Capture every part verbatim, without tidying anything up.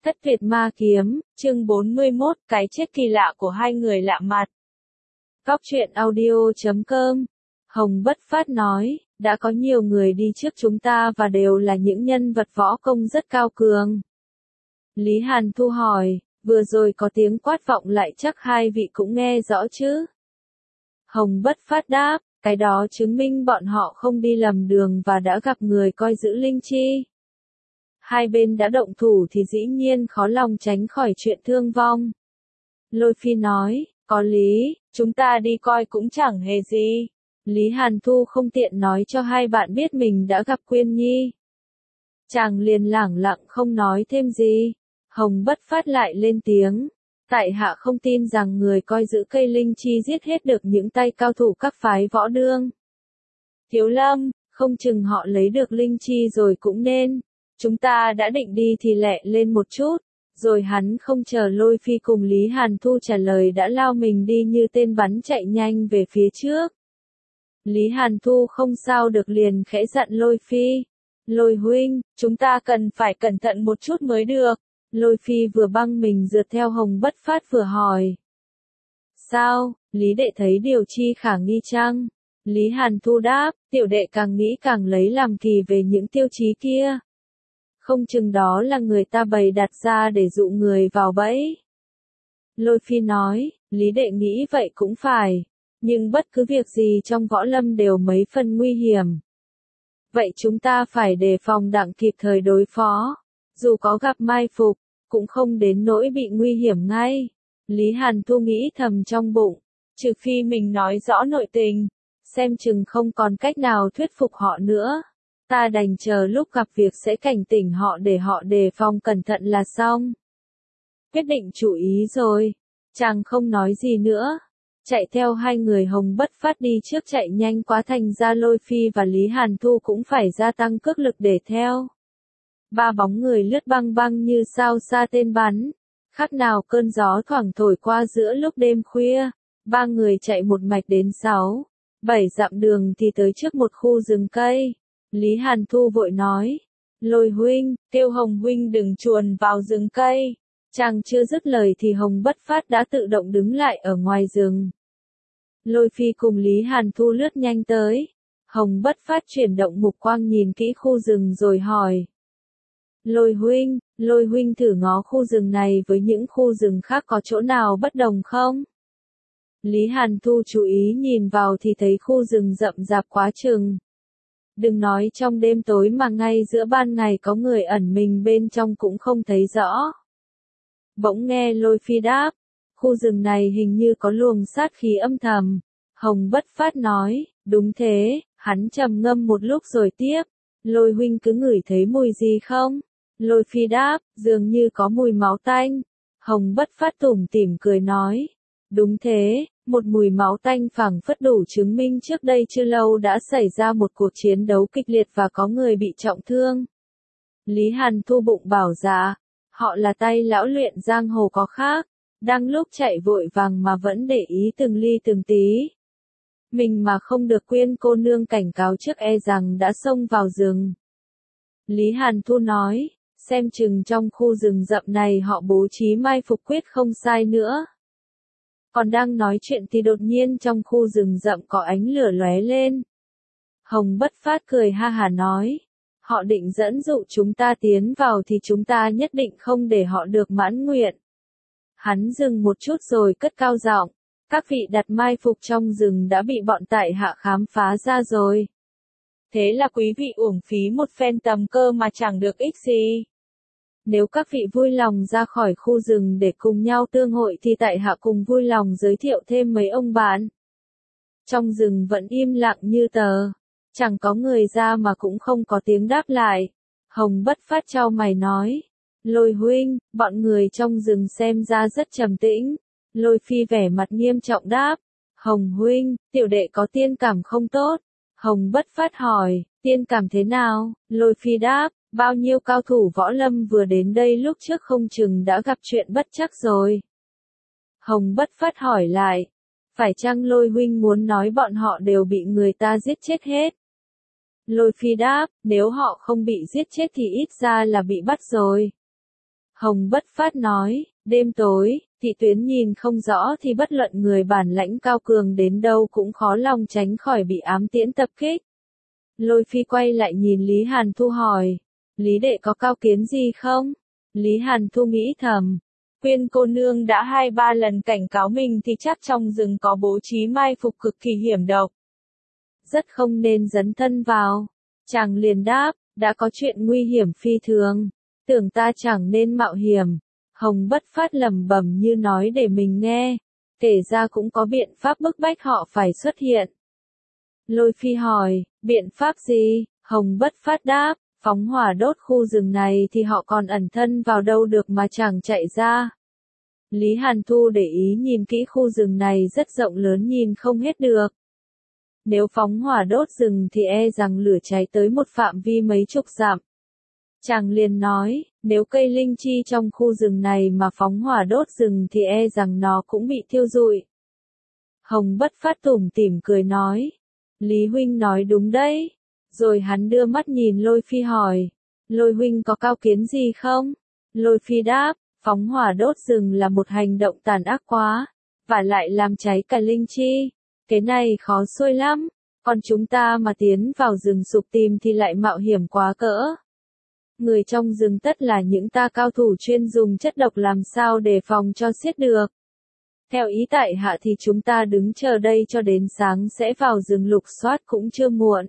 Thất Việt Ma Kiếm, chương bốn mươi mốt, cái chết kỳ lạ của hai người lạ mặt. Góc truyện audio chấm com. Hồng Bất Phát nói, đã có nhiều người đi trước chúng ta và đều là những nhân vật võ công rất cao cường. Lý Hàn Thu hỏi, vừa rồi có tiếng quát vọng lại chắc hai vị cũng nghe rõ chứ? Hồng Bất Phát đáp, cái đó chứng minh bọn họ không đi lầm đường và đã gặp người coi giữ linh chi. Hai bên đã động thủ thì dĩ nhiên khó lòng tránh khỏi chuyện thương vong. Lôi Phi nói, có lý, chúng ta đi coi cũng chẳng hề gì. Lý Hàn Thu không tiện nói cho hai bạn biết mình đã gặp Quyên Nhi. Chàng liền lẳng lặng không nói thêm gì. Hồng Bất Phát lại lên tiếng. Tại hạ không tin rằng người coi giữ cây linh chi giết hết được những tay cao thủ các phái võ đương. Thiếu Lâm, không chừng họ lấy được linh chi rồi cũng nên. Chúng ta đã định đi thì lẹ lên một chút. Rồi hắn không chờ Lôi Phi cùng Lý Hàn Thu trả lời đã lao mình đi như tên bắn chạy nhanh về phía trước. Lý Hàn Thu không sao được liền khẽ dặn Lôi Phi. Lôi huynh, chúng ta cần phải cẩn thận một chút mới được. Lôi Phi vừa băng mình rượt theo Hồng Bất Phát vừa hỏi. Sao, Lý đệ thấy điều chi khả nghi chăng? Lý Hàn Thu đáp, tiểu đệ càng nghĩ càng lấy làm kỳ về những tiêu chí kia. Không chừng đó là người ta bày đặt ra để dụ người vào bẫy. Lôi Phi nói, Lý đệ nghĩ vậy cũng phải. Nhưng bất cứ việc gì trong võ lâm đều mấy phần nguy hiểm. Vậy chúng ta phải đề phòng đặng kịp thời đối phó. Dù có gặp mai phục, cũng không đến nỗi bị nguy hiểm ngay. Lý Hàn Thu nghĩ thầm trong bụng. Trừ phi mình nói rõ nội tình. Xem chừng không còn cách nào thuyết phục họ nữa. Ta đành chờ lúc gặp việc sẽ cảnh tỉnh họ để họ đề phòng cẩn thận là xong. Quyết định chủ ý rồi. Chàng không nói gì nữa. Chạy theo hai người Hồng Bất Phát đi trước chạy nhanh quá thành ra Lôi Phi và Lý Hàn Thu cũng phải gia tăng cước lực để theo. Ba bóng người lướt băng băng như sao xa tên bắn. Khác nào cơn gió thoảng thổi qua giữa lúc đêm khuya. Ba người chạy một mạch đến sáu, bảy dặm đường thì tới trước một khu rừng cây. Lý Hàn Thu vội nói, Lôi huynh, kêu Hồng huynh đừng chuồn vào rừng cây. Chàng chưa dứt lời thì Hồng Bất Phát đã tự động đứng lại ở ngoài rừng. Lôi Phi cùng Lý Hàn Thu lướt nhanh tới. Hồng Bất Phát chuyển động mục quang nhìn kỹ khu rừng rồi hỏi. Lôi huynh, Lôi huynh thử ngó khu rừng này với những khu rừng khác có chỗ nào bất đồng không? Lý Hàn Thu chú ý nhìn vào thì thấy khu rừng rậm rạp quá chừng. Đừng nói trong đêm tối mà ngay giữa ban ngày có người ẩn mình bên trong cũng không thấy rõ. Bỗng nghe Lôi Phi đáp, khu rừng này hình như có luồng sát khí âm thầm. Hồng Bất Phát nói, đúng thế, hắn trầm ngâm một lúc rồi tiếp, Lôi huynh cứ ngửi thấy mùi gì không? Lôi Phi đáp, dường như có mùi máu tanh. Hồng Bất Phát tủm tỉm cười nói, đúng thế, một mùi máu tanh phảng phất đủ chứng minh trước đây chưa lâu đã xảy ra một cuộc chiến đấu kịch liệt và có người bị trọng thương. Lý Hàn Thu bụng bảo dạ, họ là tay lão luyện giang hồ có khác, đang lúc chạy vội vàng mà vẫn để ý từng ly từng tí. Mình mà không được Quyên cô nương cảnh cáo trước e rằng đã xông vào rừng. Lý Hàn Thu nói, xem chừng trong khu rừng rậm này họ bố trí mai phục quyết không sai nữa. Còn đang nói chuyện thì đột nhiên trong khu rừng rậm có ánh lửa lóe lên. Hồng Bất Phát cười ha hả nói, họ định dẫn dụ chúng ta tiến vào thì chúng ta nhất định không để họ được mãn nguyện. Hắn dừng một chút rồi cất cao giọng, các vị đặt mai phục trong rừng đã bị bọn tại hạ khám phá ra rồi. Thế là quý vị uổng phí một phen tầm cơ mà chẳng được ích gì. Nếu các vị vui lòng ra khỏi khu rừng để cùng nhau tương hội thì tại hạ cùng vui lòng giới thiệu thêm mấy ông bạn. Trong rừng vẫn im lặng như tờ. Chẳng có người ra mà cũng không có tiếng đáp lại. Hồng Bất Phát chau mày nói. Lôi huynh, bọn người trong rừng xem ra rất trầm tĩnh. Lôi Phi vẻ mặt nghiêm trọng đáp. Hồng huynh, tiểu đệ có tiên cảm không tốt. Hồng Bất Phát hỏi, tiên cảm thế nào? Lôi Phi đáp, bao nhiêu cao thủ võ lâm vừa đến đây lúc trước không chừng đã gặp chuyện bất trắc rồi. Hồng Bất Phát hỏi lại, phải chăng Lôi huynh muốn nói bọn họ đều bị người ta giết chết hết? Lôi Phi đáp, nếu họ không bị giết chết thì ít ra là bị bắt rồi. Hồng Bất Phát nói, đêm tối, Thị Tuyến nhìn không rõ thì bất luận người bản lãnh cao cường đến đâu cũng khó lòng tránh khỏi bị ám tiễn tập kích. Lôi Phi quay lại nhìn Lý Hàn Thu hỏi, Lý đệ có cao kiến gì không? Lý Hàn Thu nghĩ thầm, Quyên cô nương đã hai ba lần cảnh cáo mình thì chắc trong rừng có bố trí mai phục cực kỳ hiểm độc. Rất không nên dấn thân vào. Chàng liền đáp, đã có chuyện nguy hiểm phi thường, tưởng ta chẳng nên mạo hiểm. Hồng Bất Phát lẩm bẩm như nói để mình nghe, kể ra cũng có biện pháp bức bách họ phải xuất hiện. Lôi Phi hỏi, biện pháp gì? Hồng Bất Phát đáp, phóng hỏa đốt khu rừng này thì họ còn ẩn thân vào đâu được mà chẳng chạy ra. Lý Hàn Thu để ý nhìn kỹ khu rừng này rất rộng lớn nhìn không hết được. Nếu phóng hỏa đốt rừng thì e rằng lửa cháy tới một phạm vi mấy chục dặm. Chàng liền nói, nếu cây linh chi trong khu rừng này mà phóng hỏa đốt rừng thì e rằng nó cũng bị thiêu rụi. Hồng Bất Phát tủm tỉm cười nói, Lý huynh nói đúng đấy. Rồi hắn đưa mắt nhìn Lôi Phi hỏi, Lôi huynh có cao kiến gì không? Lôi Phi đáp, phóng hỏa đốt rừng là một hành động tàn ác quá, và lại làm cháy cả linh chi. Cái này khó xuôi lắm, còn chúng ta mà tiến vào rừng sục tìm thì lại mạo hiểm quá cỡ. Người trong rừng tất là những ta cao thủ chuyên dùng chất độc làm sao để phòng cho xiết được. Theo ý tại hạ thì chúng ta đứng chờ đây cho đến sáng sẽ vào rừng lục soát cũng chưa muộn.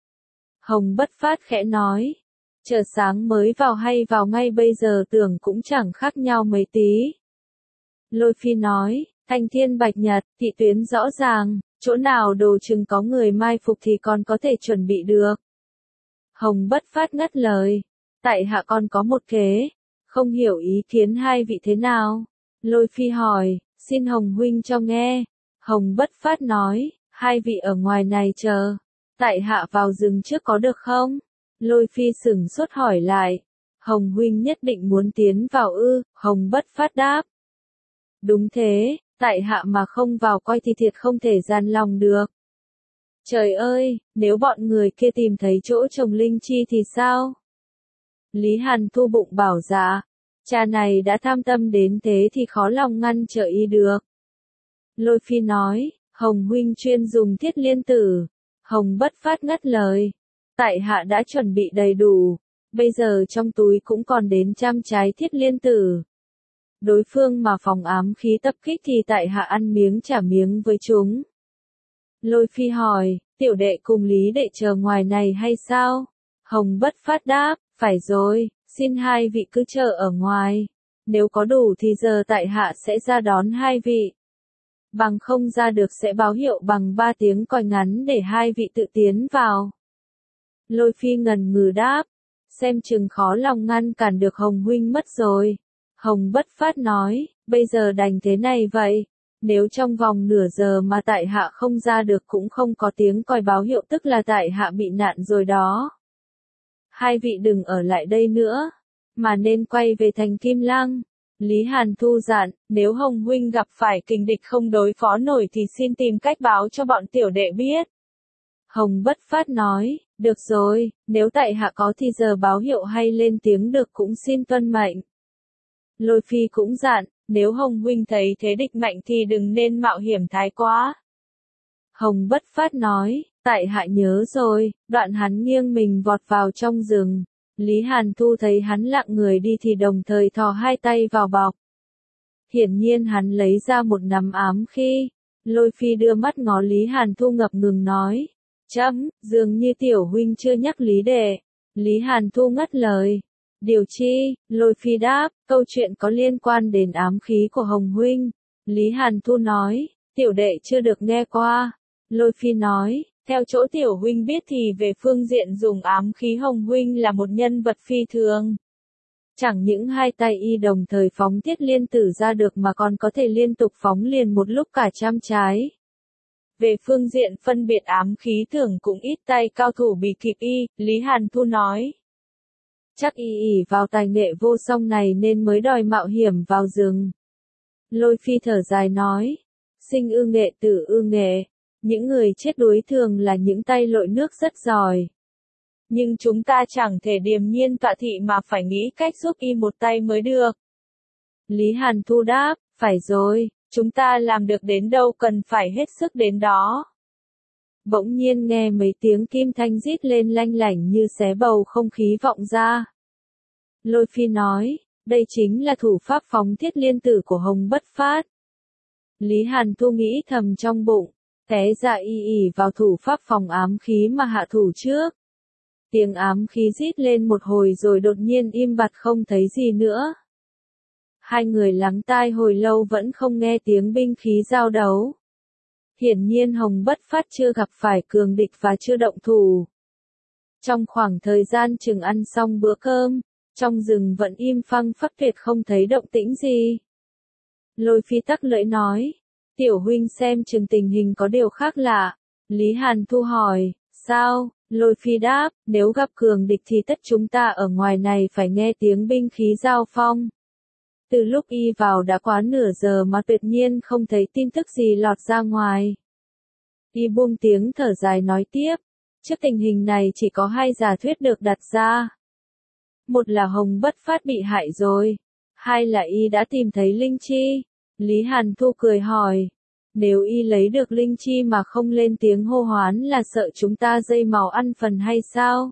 Hồng Bất Phát khẽ nói, chờ sáng mới vào hay vào ngay bây giờ tưởng cũng chẳng khác nhau mấy tí. Lôi Phi nói, Thanh Thiên Bạch Nhật, Thị Tuyến rõ ràng, chỗ nào đồ chừng có người mai phục thì còn có thể chuẩn bị được. Hồng Bất Phát ngắt lời, tại hạ còn có một kế, không hiểu ý kiến hai vị thế nào. Lôi Phi hỏi, xin Hồng huynh cho nghe. Hồng Bất Phát nói, hai vị ở ngoài này chờ, tại hạ vào rừng trước có được không? Lôi Phi sửng sốt hỏi lại, Hồng huynh nhất định muốn tiến vào ư? Hồng Bất Phát đáp, đúng thế, tại hạ mà không vào coi thì thiệt không thể gian lòng được. Trời ơi, nếu bọn người kia tìm thấy chỗ trồng linh chi thì sao? Lý Hàn Thu bụng bảo dạ, cha này đã tham tâm đến thế thì khó lòng ngăn trở y được. Lôi Phi nói, Hồng huynh chuyên dùng thiết liên tử. Hồng Bất Phát ngắt lời, tại hạ đã chuẩn bị đầy đủ, bây giờ trong túi cũng còn đến trăm trái thiết liên tử. Đối phương mà phòng ám khí tập kích thì tại hạ ăn miếng trả miếng với chúng. Lôi Phi hỏi, tiểu đệ cùng Lý đệ chờ ngoài này hay sao? Hồng Bất Phát đáp, phải rồi, xin hai vị cứ chờ ở ngoài. Nếu có đủ thì giờ tại hạ sẽ ra đón hai vị. Bằng không ra được sẽ báo hiệu bằng ba tiếng còi ngắn để hai vị tự tiến vào. Lôi Phi ngần ngừ đáp, xem chừng khó lòng ngăn cản được Hồng huynh mất rồi. Hồng Bất Phát nói, bây giờ đành thế này vậy, nếu trong vòng nửa giờ mà tại hạ không ra được cũng không có tiếng còi báo hiệu tức là tại hạ bị nạn rồi đó. Hai vị đừng ở lại đây nữa, mà nên quay về thành Kim Lăng. Lý Hàn Thu dặn, nếu Hồng huynh gặp phải kình địch không đối phó nổi thì xin tìm cách báo cho bọn tiểu đệ biết. Hồng Bất Phát nói, được rồi, nếu tại hạ có thì giờ báo hiệu hay lên tiếng được cũng xin tuân mệnh. Lôi Phi cũng dặn, nếu Hồng huynh thấy thế địch mạnh thì đừng nên mạo hiểm thái quá. Hồng Bất Phát nói, tại hạ nhớ rồi, đoạn hắn nghiêng mình vọt vào trong rừng. Lý Hàn Thu thấy hắn lặng người đi thì đồng thời thò hai tay vào bọc. Hiển nhiên hắn lấy ra một nắm ám khí. Lôi Phi đưa mắt ngó Lý Hàn Thu ngập ngừng nói, chấm, dường như tiểu huynh chưa nhắc Lý đệ. Lý Hàn Thu ngắt lời, điều chi? Lôi Phi đáp, câu chuyện có liên quan đến ám khí của Hồng huynh. Lý Hàn Thu nói, tiểu đệ chưa được nghe qua. Lôi Phi nói, theo chỗ tiểu huynh biết thì về phương diện dùng ám khí Hồng huynh là một nhân vật phi thường. Chẳng những hai tay y đồng thời phóng thiết liên tử ra được mà còn có thể liên tục phóng liền một lúc cả trăm trái. Về phương diện phân biệt ám khí thường cũng ít tay cao thủ bị kịp y, Lý Hàn Thu nói. Chắc y ỉ vào tài nghệ vô song này nên mới đòi mạo hiểm vào rừng. Lôi Phi thở dài nói, sinh ư nghệ tử ư nghệ, những người chết đuối thường là những tay lội nước rất giỏi. nhưng chúng ta chẳng thể điềm nhiên tọa thị mà phải nghĩ cách giúp y một tay mới được. Lý Hàn Thu đáp, phải rồi, chúng ta làm được đến đâu cần phải hết sức đến đó. Bỗng nhiên nghe mấy tiếng kim thanh rít lên lanh lảnh như xé bầu không khí vọng ra. Lôi Phi nói, đây chính là thủ pháp phóng thiết liên tử của Hồng Bất Phát. Lý Hàn Thu nghĩ thầm trong bụng, té ra y ỉ vào thủ pháp phòng ám khí mà hạ thủ trước. Tiếng ám khí rít lên một hồi rồi đột nhiên im bặt không thấy gì nữa. Hai người lắng tai hồi lâu vẫn không nghe tiếng binh khí giao đấu. Hiển nhiên Hồng Bất Phát chưa gặp phải cường địch và chưa động thủ. Trong khoảng thời gian chừng ăn xong bữa cơm, trong rừng vẫn im phăng phắc tuyệt không thấy động tĩnh gì. Lôi Phi tắc lưỡi nói, tiểu huynh xem chừng tình hình có điều khác lạ. Lý Hàn Thu hỏi, sao? Lôi Phi đáp, nếu gặp cường địch thì tất chúng ta ở ngoài này phải nghe tiếng binh khí giao phong. Từ lúc y vào đã quá nửa giờ mà tuyệt nhiên không thấy tin tức gì lọt ra ngoài. Y buông tiếng thở dài nói tiếp, trước tình hình này chỉ có hai giả thuyết được đặt ra. Một là Hồng Bất Phát bị hại rồi, hai là y đã tìm thấy linh chi. Lý Hàn Thu cười hỏi, nếu y lấy được linh chi mà không lên tiếng hô hoán là sợ chúng ta dây màu ăn phần hay sao?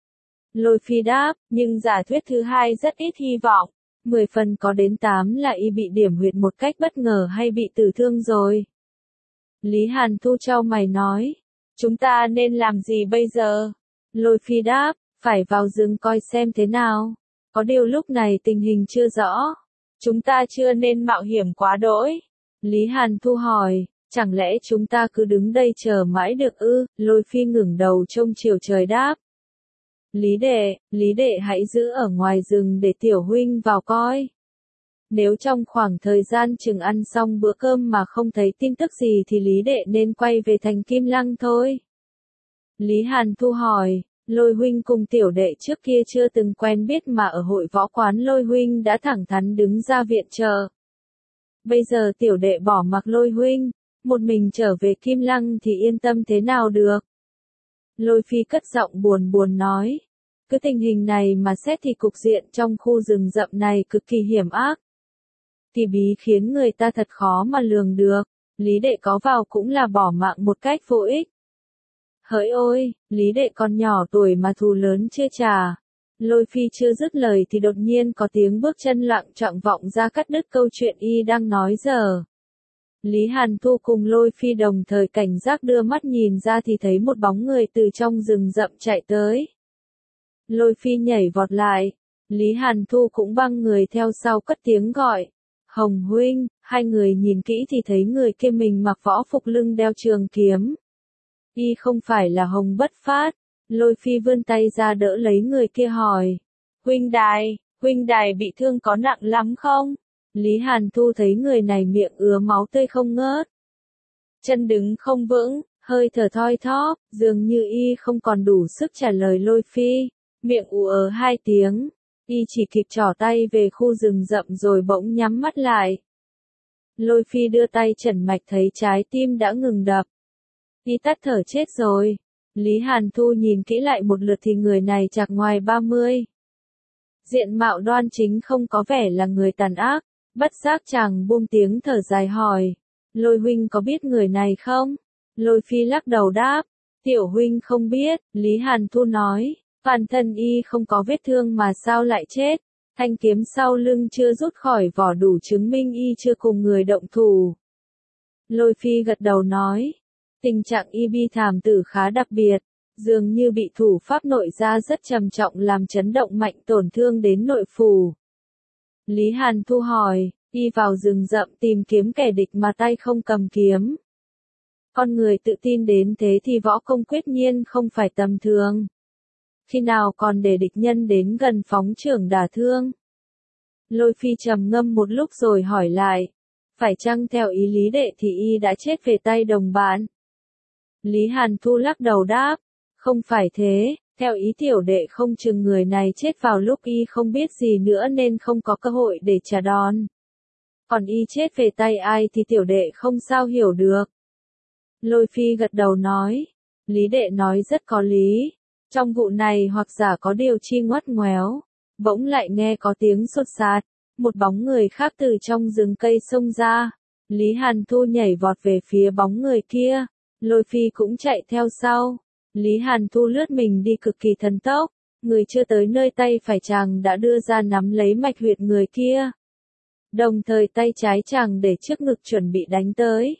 Lôi Phi đáp, nhưng giả thuyết thứ hai rất ít hy vọng. Mười phần có đến tám là y bị điểm huyệt một cách bất ngờ hay bị tử thương rồi. Lý Hàn Thu chau mày nói, chúng ta nên làm gì bây giờ? Lôi Phi đáp, phải vào rừng coi xem thế nào. Có điều lúc này tình hình chưa rõ. Chúng ta chưa nên mạo hiểm quá đỗi. Lý Hàn Thu hỏi, chẳng lẽ chúng ta cứ đứng đây chờ mãi được ư? Lôi Phi ngẩng đầu trông chiều trời đáp. Lý đệ, Lý đệ hãy giữ ở ngoài rừng để tiểu huynh vào coi. Nếu trong khoảng thời gian chừng ăn xong bữa cơm mà không thấy tin tức gì thì Lý đệ nên quay về thành Kim Lăng thôi. Lý Hàn Thu hỏi, Lôi huynh cùng tiểu đệ trước kia chưa từng quen biết mà ở hội võ quán Lôi huynh đã thẳng thắn đứng ra viện trợ. Bây giờ tiểu đệ bỏ mặc Lôi huynh, một mình trở về Kim Lăng thì yên tâm thế nào được? Lôi Phi cất giọng buồn buồn nói, cứ tình hình này mà xét thì cục diện trong khu rừng rậm này cực kỳ hiểm ác. Kỳ bí khiến người ta thật khó mà lường được, Lý đệ có vào cũng là bỏ mạng một cách vô ích. Hỡi ôi, Lý đệ còn nhỏ tuổi mà thù lớn chưa trả. Lôi Phi chưa dứt lời thì đột nhiên có tiếng bước chân lặng trọng vọng ra cắt đứt câu chuyện y đang nói giờ. Lý Hàn Thu cùng Lôi Phi đồng thời cảnh giác đưa mắt nhìn ra thì thấy một bóng người từ trong rừng rậm chạy tới. Lôi Phi nhảy vọt lại, Lý Hàn Thu cũng băng người theo sau cất tiếng gọi. Hồng huynh, hai người nhìn kỹ thì thấy người kia mình mặc võ phục lưng đeo trường kiếm. Y không phải là Hồng Bất Phát. Lôi Phi vươn tay ra đỡ lấy người kia hỏi. Huynh đài, huynh đài bị thương có nặng lắm không? Lý Hàn Thu thấy người này miệng ứa máu tươi không ngớt. Chân đứng không vững, hơi thở thoi thóp, dường như y không còn đủ sức trả lời Lôi Phi. Miệng ù ớ hai tiếng, y chỉ kịp trỏ tay về khu rừng rậm rồi bỗng nhắm mắt lại. Lôi Phi đưa tay chẩn mạch thấy trái tim đã ngừng đập. Y tắt thở chết rồi. Lý Hàn Thu nhìn kỹ lại một lượt thì người này chạc ngoài ba mươi. Diện mạo đoan chính không có vẻ là người tàn ác, bất giác chàng buông tiếng thở dài hỏi. Lôi huynh có biết người này không? Lôi Phi lắc đầu đáp. Tiểu huynh không biết, Lý Hàn Thu nói. Toàn thân y không có vết thương mà sao lại chết. Thanh kiếm sau lưng chưa rút khỏi vỏ đủ chứng minh y chưa cùng người động thủ. Lôi Phi gật đầu nói. Tình trạng y bi thảm tử khá đặc biệt, dường như bị thủ pháp nội gia rất trầm trọng làm chấn động mạnh tổn thương đến nội phủ. Lý Hàn Thu hỏi, y vào rừng rậm tìm kiếm kẻ địch mà tay không cầm kiếm. Con người tự tin đến thế thì võ công quyết nhiên không phải tầm thường. Khi nào còn để địch nhân đến gần phóng chưởng đả thương? Lôi Phi trầm ngâm một lúc rồi hỏi lại, phải chăng theo ý Lý đệ thì y đã chết về tay đồng bạn? Lý Hàn Thu lắc đầu đáp, không phải thế, theo ý tiểu đệ không chừng người này chết vào lúc y không biết gì nữa nên không có cơ hội để trả đòn. Còn y chết về tay ai thì tiểu đệ không sao hiểu được. Lôi Phi gật đầu nói, Lý đệ nói rất có lý, Trong vụ này hoặc giả có điều chi ngoắt ngoéo, bỗng lại nghe có tiếng sột soạt, một bóng người khác từ trong rừng cây xông ra. Lý Hàn Thu nhảy vọt về phía bóng người kia, Lôi Phi cũng chạy theo sau. Lý Hàn Thu lướt mình đi cực kỳ thần tốc, người chưa tới nơi tay phải chàng đã đưa ra nắm lấy mạch huyệt người kia. Đồng thời tay trái chàng để trước ngực chuẩn bị đánh tới.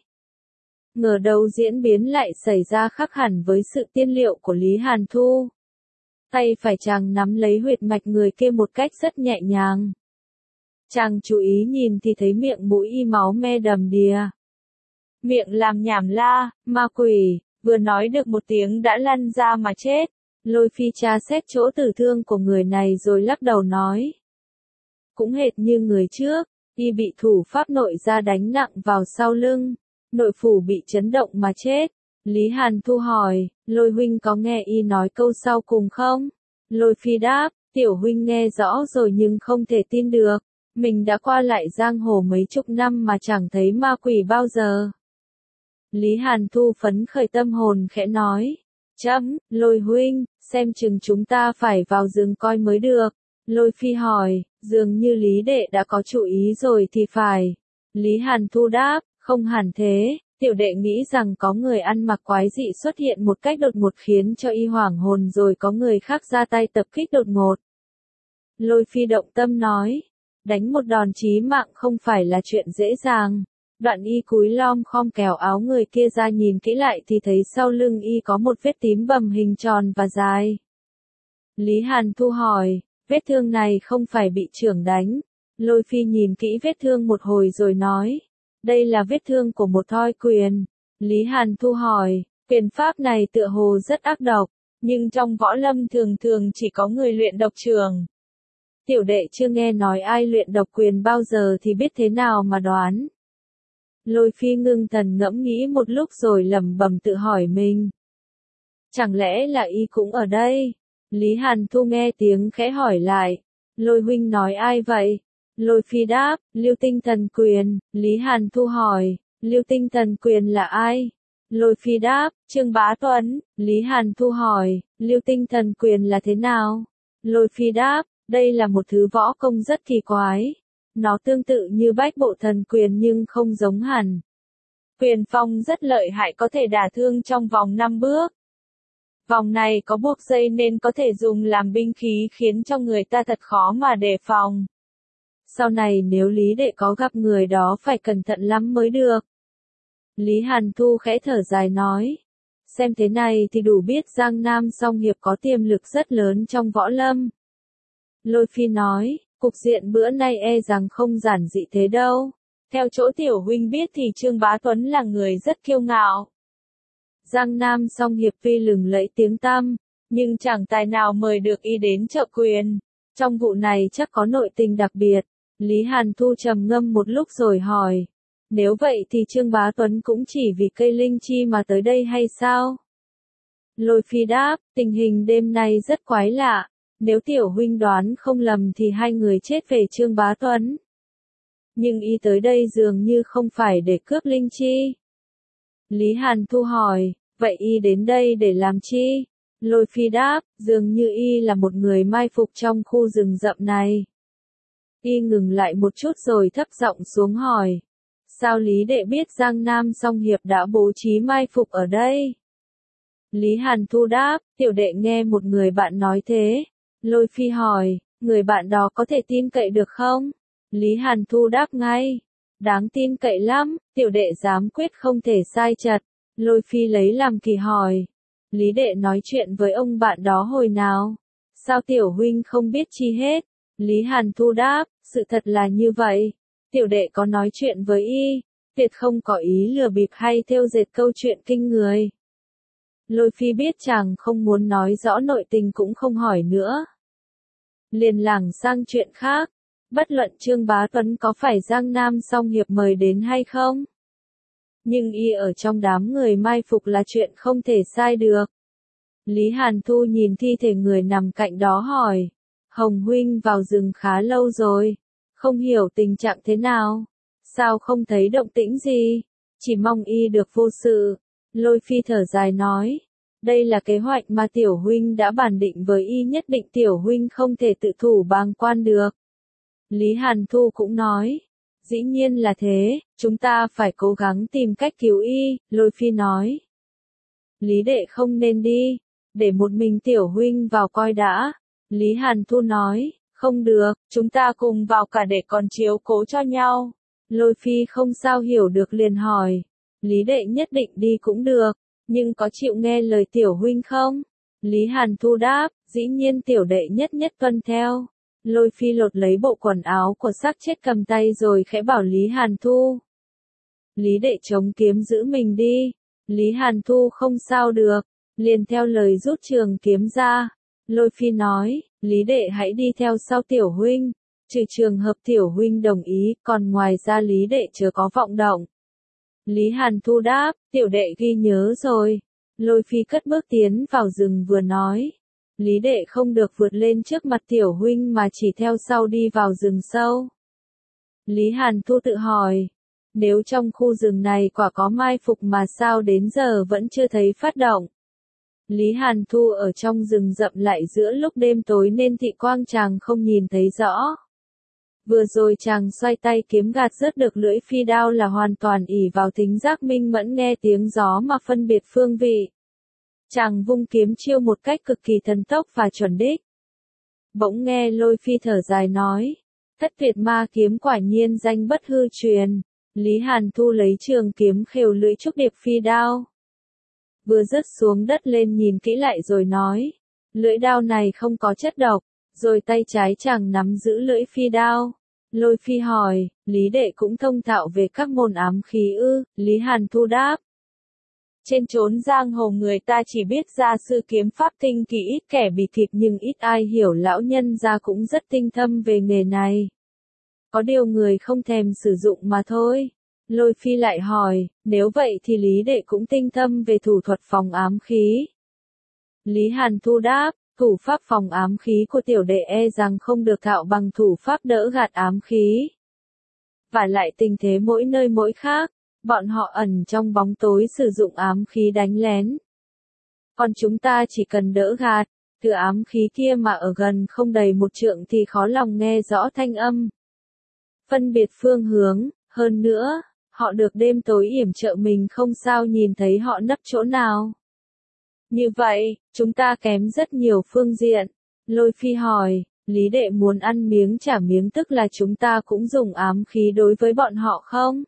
Ngờ đâu diễn biến lại xảy ra khác hẳn với sự tiên liệu của Lý Hàn Thu. Tay phải chàng nắm lấy huyệt mạch người kia một cách rất nhẹ nhàng. Chàng chú ý nhìn thì thấy miệng mũi y máu me đầm đìa. Miệng làm nhảm la, ma quỷ, vừa nói được một tiếng đã lăn ra mà chết. Lôi Phi tra xét chỗ tử thương của người này rồi lắc đầu nói. Cũng hệt như người trước, y bị thủ pháp nội gia đánh nặng vào sau lưng, nội phủ bị chấn động mà chết. Lý Hàn Thu hỏi, Lôi huynh có nghe y nói câu sau cùng không? Lôi Phi đáp, tiểu huynh nghe rõ rồi nhưng không thể tin được. Mình đã qua lại giang hồ mấy chục năm mà chẳng thấy ma quỷ bao giờ. Lý Hàn Thu phấn khởi tâm hồn khẽ nói. Chấm, Lôi huynh, xem chừng chúng ta phải vào rừng coi mới được. Lôi Phi hỏi, dường như Lý đệ đã có chủ ý rồi thì phải. Lý Hàn Thu đáp, không hẳn thế, tiểu đệ nghĩ rằng có người ăn mặc quái dị xuất hiện một cách đột ngột khiến cho y hoảng hồn rồi có người khác ra tay tập kích đột ngột. Lôi Phi động tâm nói, đánh một đòn chí mạng không phải là chuyện dễ dàng. Đoạn y cúi lom khom kéo áo người kia ra nhìn kỹ lại thì thấy sau lưng y có một vết tím bầm hình tròn và dài. Lý Hàn Thu hỏi, vết thương này không phải bị chưởng đánh. Lôi Phi nhìn kỹ vết thương một hồi rồi nói, đây là vết thương của một thoi quyền. Lý Hàn Thu hỏi, quyền pháp này tựa hồ rất ác độc, nhưng trong võ lâm thường thường chỉ có người luyện độc trường. Tiểu đệ chưa nghe nói ai luyện độc quyền bao giờ thì biết thế nào mà đoán. Lôi Phi ngưng thần ngẫm nghĩ một lúc rồi lẩm bẩm tự hỏi mình. Chẳng lẽ là y cũng ở đây? Lý Hàn Thu nghe tiếng khẽ hỏi lại. Lôi huynh nói ai vậy? Lôi Phi đáp, Lưu Tinh Thần Quyền. Lý Hàn Thu hỏi, Lưu Tinh Thần Quyền là ai? Lôi Phi đáp, Trương Bá Tuấn. Lý Hàn Thu hỏi, Lưu Tinh Thần Quyền là thế nào? Lôi Phi đáp, đây là một thứ võ công rất kỳ quái. Nó tương tự như Bách Bộ Thần Quyền nhưng không giống hẳn. Quyền phong rất lợi hại, có thể đả thương trong vòng năm bước. Vòng này có buộc dây nên có thể dùng làm binh khí khiến cho người ta thật khó mà đề phòng. Sau này nếu Lý đệ có gặp người đó phải cẩn thận lắm mới được. Lý Hàn Thu khẽ thở dài nói. Xem thế này thì đủ biết Giang Nam Song Hiệp có tiềm lực rất lớn trong võ lâm. Lôi Phi nói, cục diện bữa nay e rằng không giản dị thế đâu. Theo chỗ tiểu huynh biết thì Trương Bá Tuấn là người rất kiêu ngạo. Giang Nam Song Hiệp tuy lừng lẫy tiếng tăm, nhưng chẳng tài nào mời được y đến trợ quyền. Trong vụ này chắc có nội tình đặc biệt. Lý Hàn Thu trầm ngâm một lúc rồi hỏi. Nếu vậy thì Trương Bá Tuấn cũng chỉ vì cây linh chi mà tới đây hay sao? Lôi Phi đáp, tình hình đêm nay rất quái lạ. Nếu tiểu huynh đoán không lầm thì hai người chết về Trương Bá Tuấn. Nhưng y tới đây dường như không phải để cướp linh chi. Lý Hàn Thu hỏi, vậy y đến đây để làm chi? Lôi Phi đáp, dường như y là một người mai phục trong khu rừng rậm này. Y ngừng lại một chút rồi thấp giọng xuống hỏi. Sao Lý đệ biết Giang Nam Song Hiệp đã bố trí mai phục ở đây? Lý Hàn Thu đáp, tiểu đệ nghe một người bạn nói thế. Lôi Phi hỏi, người bạn đó có thể tin cậy được không? Lý Hàn Thu đáp ngay. Đáng tin cậy lắm, tiểu đệ dám quyết không thể sai chật. Lôi Phi lấy làm kỳ hỏi. Lý đệ nói chuyện với ông bạn đó hồi nào? Sao tiểu huynh không biết chi hết? Lý Hàn Thu đáp, sự thật là như vậy. Tiểu đệ có nói chuyện với y, tuyệt không có ý lừa bịp hay thêu dệt câu chuyện kinh người. Lôi Phi biết chàng không muốn nói rõ nội tình cũng không hỏi nữa. Liền lảng sang chuyện khác. Bất luận Trương Bá Tuấn có phải Giang Nam Song Hiệp mời đến hay không. Nhưng y ở trong đám người mai phục là chuyện không thể sai được. Lý Hàn Thu nhìn thi thể người nằm cạnh đó hỏi. Hồng huynh vào rừng khá lâu rồi. Không hiểu tình trạng thế nào. Sao không thấy động tĩnh gì. Chỉ mong y được vô sự. Lôi Phi thở dài nói. Đây là kế hoạch mà tiểu huynh đã bàn định với y, nhất định tiểu huynh không thể tự thủ bàng quan được. Lý Hàn Thu cũng nói. Dĩ nhiên là thế, chúng ta phải cố gắng tìm cách cứu y, Lôi Phi nói. Lý đệ không nên đi, để một mình tiểu huynh vào coi đã. Lý Hàn Thu nói, không được, chúng ta cùng vào cả để còn chiếu cố cho nhau. Lôi Phi không sao hiểu được liền hỏi, Lý đệ nhất định đi cũng được, nhưng có chịu nghe lời tiểu huynh không? Lý Hàn Thu đáp, dĩ nhiên tiểu đệ nhất nhất tuân theo. Lôi Phi lột lấy bộ quần áo của xác chết cầm tay rồi khẽ bảo Lý Hàn Thu. Lý đệ chống kiếm giữ mình đi. Lý Hàn Thu không sao được, liền theo lời rút trường kiếm ra. Lôi Phi nói, Lý đệ hãy đi theo sau tiểu huynh, trừ trường hợp tiểu huynh đồng ý, còn ngoài ra Lý đệ chớ có vọng động. Lý Hàn Thu đáp, tiểu đệ ghi nhớ rồi. Lôi Phi cất bước tiến vào rừng vừa nói. Lý đệ không được vượt lên trước mặt tiểu huynh mà chỉ theo sau đi vào rừng sâu. Lý Hàn Thu tự hỏi, nếu trong khu rừng này quả có mai phục mà sao đến giờ vẫn chưa thấy phát động. Lý Hàn Thu ở trong rừng rậm lại giữa lúc đêm tối nên thị quang chàng không nhìn thấy rõ. Vừa rồi chàng xoay tay kiếm gạt rớt được lưỡi phi đao là hoàn toàn ỷ vào thính giác minh mẫn nghe tiếng gió mà phân biệt phương vị. Chàng vung kiếm chiêu một cách cực kỳ thần tốc và chuẩn đích. Bỗng nghe Lôi Phi thở dài nói, thất tuyệt ma kiếm quả nhiên danh bất hư truyền. Lý Hàn Thu lấy trường kiếm khều lưỡi trúc điệp phi đao. Vừa rớt xuống đất lên nhìn kỹ lại rồi nói, lưỡi đao này không có chất độc, rồi tay trái chàng nắm giữ lưỡi phi đao. Lôi Phi hỏi, Lý đệ cũng thông thạo về các môn ám khí ư? Lý Hàn Thu đáp. Trên chốn giang hồ người ta chỉ biết gia sư kiếm pháp tinh kỳ ít kẻ bị kịp nhưng ít ai hiểu lão nhân gia cũng rất tinh thâm về nghề này. Có điều người không thèm sử dụng mà thôi. Lôi Phi lại hỏi, nếu vậy thì Lý đệ cũng tinh thâm về thủ thuật phòng ám khí. Lý Hàn Thu đáp, thủ pháp phòng ám khí của tiểu đệ e rằng không được thạo bằng thủ pháp đỡ gạt ám khí. Và lại tình thế mỗi nơi mỗi khác, bọn họ ẩn trong bóng tối sử dụng ám khí đánh lén. Còn chúng ta chỉ cần đỡ gạt, từ ám khí kia mà ở gần không đầy một trượng thì khó lòng nghe rõ thanh âm. Phân biệt phương hướng, hơn nữa, họ được đêm tối yểm trợ mình không sao nhìn thấy họ nấp chỗ nào. Như vậy, chúng ta kém rất nhiều phương diện. Lôi Phi hỏi, Lý đệ muốn ăn miếng trả miếng tức là chúng ta cũng dùng ám khí đối với bọn họ không?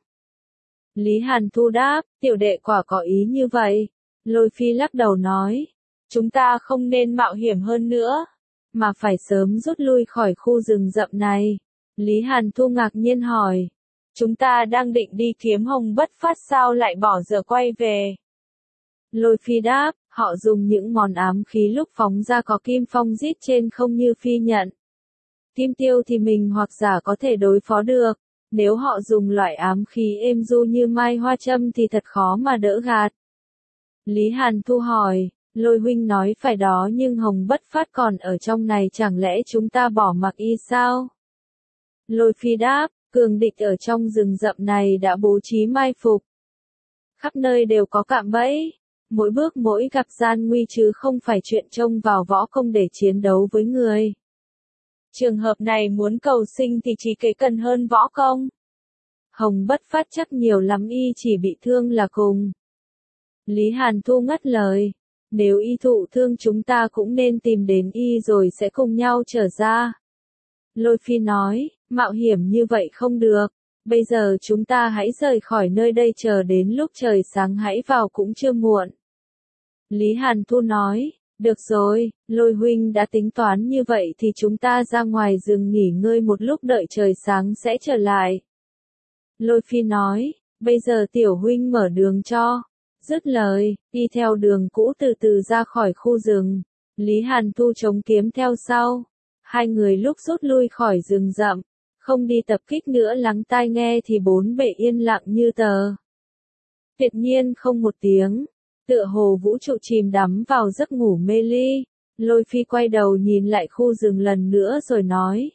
Lý Hàn Thu đáp, tiểu đệ quả có ý như vậy. Lôi Phi lắc đầu nói, chúng ta không nên mạo hiểm hơn nữa, mà phải sớm rút lui khỏi khu rừng rậm này. Lý Hàn Thu ngạc nhiên hỏi, chúng ta đang định đi kiếm Hồng Bất Phát sao lại bỏ giờ quay về? Lôi Phi đáp, họ dùng những món ám khí lúc phóng ra có kim phong rít trên không như Phi nhận. Kim tiêu thì mình hoặc giả có thể đối phó được, nếu họ dùng loại ám khí êm du như mai hoa châm thì thật khó mà đỡ gạt. Lý Hàn Thu hỏi, Lôi huynh nói phải đó nhưng Hồng Bất Phát còn ở trong này chẳng lẽ chúng ta bỏ mặc y sao? Lôi Phi đáp, cường địch ở trong rừng rậm này đã bố trí mai phục. Khắp nơi đều có cạm bẫy, mỗi bước mỗi gặp gian nguy chứ không phải chuyện trông vào võ công để chiến đấu với người. Trường hợp này muốn cầu sinh thì chỉ kế cần hơn võ công. Hồng Bất Phát chắc nhiều lắm y chỉ bị thương là cùng. Lý Hàn Thu ngắt lời, nếu y thụ thương chúng ta cũng nên tìm đến y rồi sẽ cùng nhau trở ra. Lôi Phi nói, mạo hiểm như vậy không được, bây giờ chúng ta hãy rời khỏi nơi đây chờ đến lúc trời sáng hãy vào cũng chưa muộn. Lý Hàn Thu nói, được rồi, Lôi huynh đã tính toán như vậy thì chúng ta ra ngoài rừng nghỉ ngơi một lúc đợi trời sáng sẽ trở lại. Lôi Phi nói, bây giờ tiểu huynh mở đường cho. Dứt lời, đi theo đường cũ từ từ ra khỏi khu rừng. Lý Hàn Thu chống kiếm theo sau. Hai người lúc rút lui khỏi rừng rậm, không đi tập kích nữa lắng tai nghe thì bốn bề yên lặng như tờ. Tuyệt nhiên không một tiếng, tựa hồ vũ trụ chìm đắm vào giấc ngủ mê ly. Lôi Phi quay đầu nhìn lại khu rừng lần nữa rồi nói.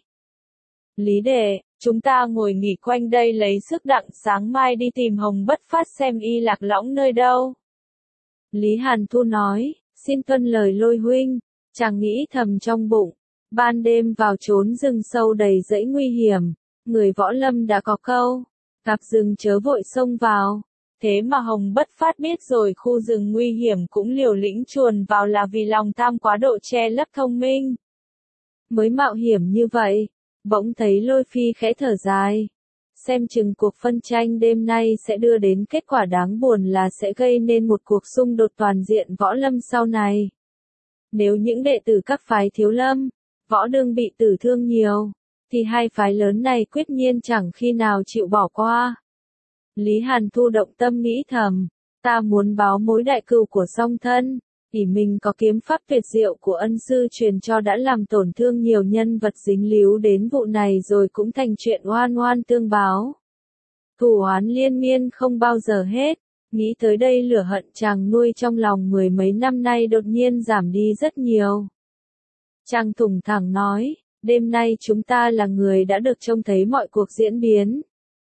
Lý đệ, chúng ta ngồi nghỉ quanh đây lấy sức đặng sáng mai đi tìm Hồng Bất Phát xem y lạc lõng nơi đâu. Lý Hàn Thu nói, xin tuân lời Lôi huynh, chàng nghĩ thầm trong bụng, ban đêm vào trốn rừng sâu đầy rẫy nguy hiểm, người võ lâm đã có câu, gặp rừng chớ vội xông vào, thế mà Hồng Bất Phát biết rồi khu rừng nguy hiểm cũng liều lĩnh chuồn vào là vì lòng tham quá độ che lấp thông minh. Mới mạo hiểm như vậy, bỗng thấy Lôi Phi khẽ thở dài. Xem chừng cuộc phân tranh đêm nay sẽ đưa đến kết quả đáng buồn là sẽ gây nên một cuộc xung đột toàn diện võ lâm sau này. Nếu những đệ tử các phái thiếu lâm, võ đương bị tử thương nhiều, thì hai phái lớn này quyết nhiên chẳng khi nào chịu bỏ qua. Lý Hàn Thu động tâm nghĩ thầm, ta muốn báo mối đại cừu của song thân, ỷ mình có kiếm pháp tuyệt diệu của ân sư truyền cho đã làm tổn thương nhiều nhân vật dính líu đến vụ này rồi cũng thành chuyện oan oan tương báo. Thù oán liên miên không bao giờ hết, nghĩ tới đây lửa hận chàng nuôi trong lòng mười mấy năm nay đột nhiên giảm đi rất nhiều. Chàng thủng thẳng nói, đêm nay chúng ta là người đã được trông thấy mọi cuộc diễn biến.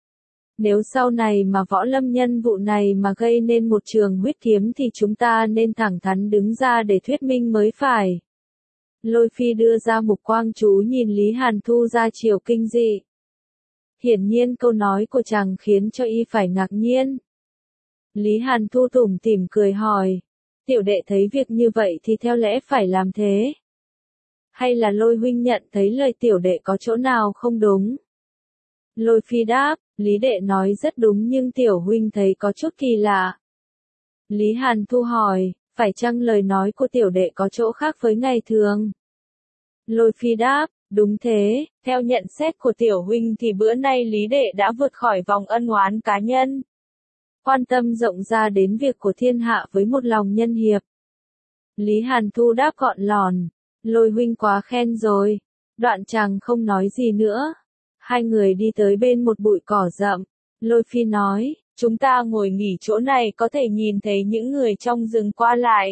Nếu sau này mà võ lâm nhân vụ này mà gây nên một trường huyết kiếm thì chúng ta nên thẳng thắn đứng ra để thuyết minh mới phải. Lôi Phi đưa ra mục quang chú nhìn Lý Hàn Thu ra chiều kinh dị. Hiển nhiên câu nói của chàng khiến cho y phải ngạc nhiên. Lý Hàn Thu tủm tỉm cười hỏi, tiểu đệ thấy việc như vậy thì theo lẽ phải làm thế. Hay là Lôi huynh nhận thấy lời tiểu đệ có chỗ nào không đúng? Lôi Phi đáp, Lý đệ nói rất đúng nhưng tiểu huynh thấy có chút kỳ lạ. Lý Hàn Thu hỏi, phải chăng lời nói của tiểu đệ có chỗ khác với ngày thường? Lôi Phi đáp, đúng thế, theo nhận xét của tiểu huynh thì bữa nay Lý đệ đã vượt khỏi vòng ân oán cá nhân. Quan tâm rộng ra đến việc của thiên hạ với một lòng nhân hiệp. Lý Hàn Thu đáp gọn lòn, Lôi huynh quá khen rồi. Đoạn chàng không nói gì nữa. Hai người đi tới bên một bụi cỏ rậm. Lôi Phi nói, chúng ta ngồi nghỉ chỗ này có thể nhìn thấy những người trong rừng qua lại.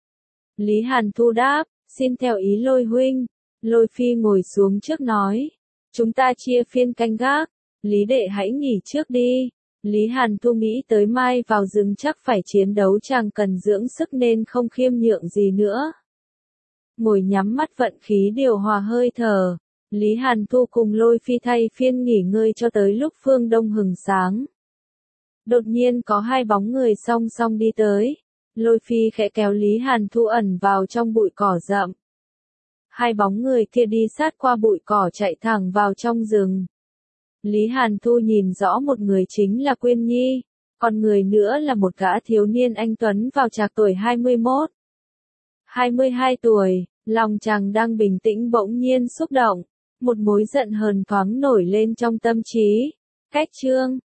Lý Hàn Thu đáp, xin theo ý Lôi huynh. Lôi Phi ngồi xuống trước nói, chúng ta chia phiên canh gác. Lý đệ hãy nghỉ trước đi. Lý Hàn Thu nghĩ tới mai vào rừng chắc phải chiến đấu chàng cần dưỡng sức nên không khiêm nhượng gì nữa. Ngồi nhắm mắt vận khí điều hòa hơi thở. Lý Hàn Thu cùng Lôi Phi thay phiên nghỉ ngơi cho tới lúc phương đông hừng sáng. Đột nhiên có hai bóng người song song đi tới. Lôi Phi khẽ kéo Lý Hàn Thu ẩn vào trong bụi cỏ rậm. Hai bóng người kia đi sát qua bụi cỏ chạy thẳng vào trong rừng. Lý Hàn Thu nhìn rõ một người chính là Quyên Nhi, còn người nữa là một gã thiếu niên anh tuấn vào trạc tuổi hai mươi mốt. hai mươi hai tuổi, lòng chàng đang bình tĩnh bỗng nhiên xúc động, một mối giận hờn thoáng nổi lên trong tâm trí. Cách chương